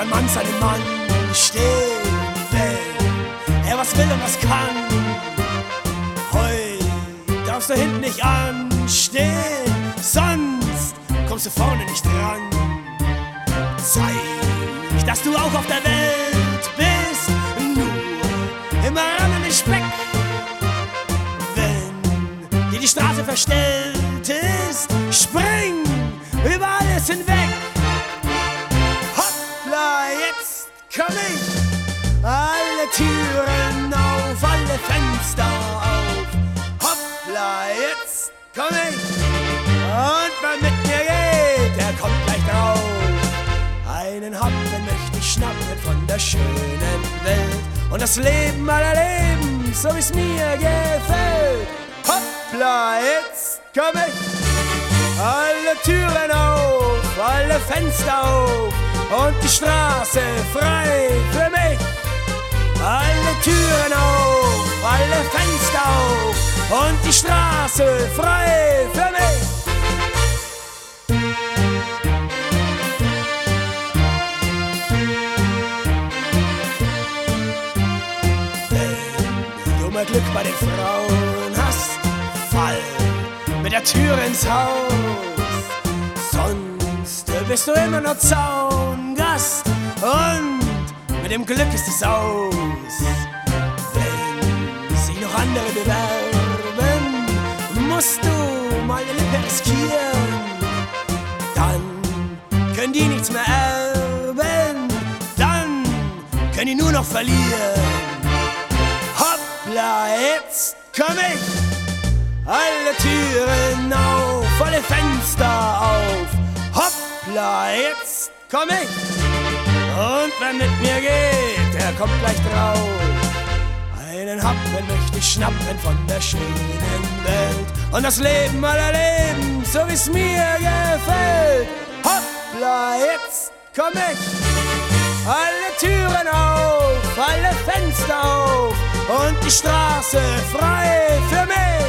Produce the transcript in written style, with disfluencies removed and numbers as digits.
ein Mann seinem Mann stehen will, er was will und was kann. Heu darfst du hinten nicht anstehen, sonst kommst du vorne nicht dran. Zeig, dass du auch auf der Welt bist, nur immer ran an den Speck. Wenn dir die Straße verstellt ist, spring über alles hinweg. Hoppla, jetzt komm ich, alle Türen auf, alle Fenster auf. Hoppla, jetzt komm ich, und wer mit mir geht, der kommt gleich drauf. Einen Happen möchte ich schnappen von der schönen Welt und das Leben aller Leben, so wie's mir gefällt. Hoppla, jetzt komm ich, alle Türen auf, alle Fenster auf und die Straße frei für mich. Alle Türen auf, alle Fenster auf und die Straße frei für mich. Wenn du mal Glück bei den Frauen hast, fall mit der Tür ins Haus, sonst bist du immer nur Zaungast und mit dem Glück ist es aus. Wenn sich noch andere bewerben, musst du mal eine Lippe riskieren, dann können die nichts mehr erben, dann können die nur noch verlieren. Hoppla, jetzt komm ich, alle Türen auf, alle Fenster auf. Hoppla, jetzt komm ich, und wer mit mir geht, der kommt gleich drauf. Einen Happen möchte ich schnappen von der schönen Welt und das Leben aller Leben, so wie's mir gefällt. Hoppla, jetzt komm ich, alle Türen auf, alle Fenster auf und die Straße frei für mich.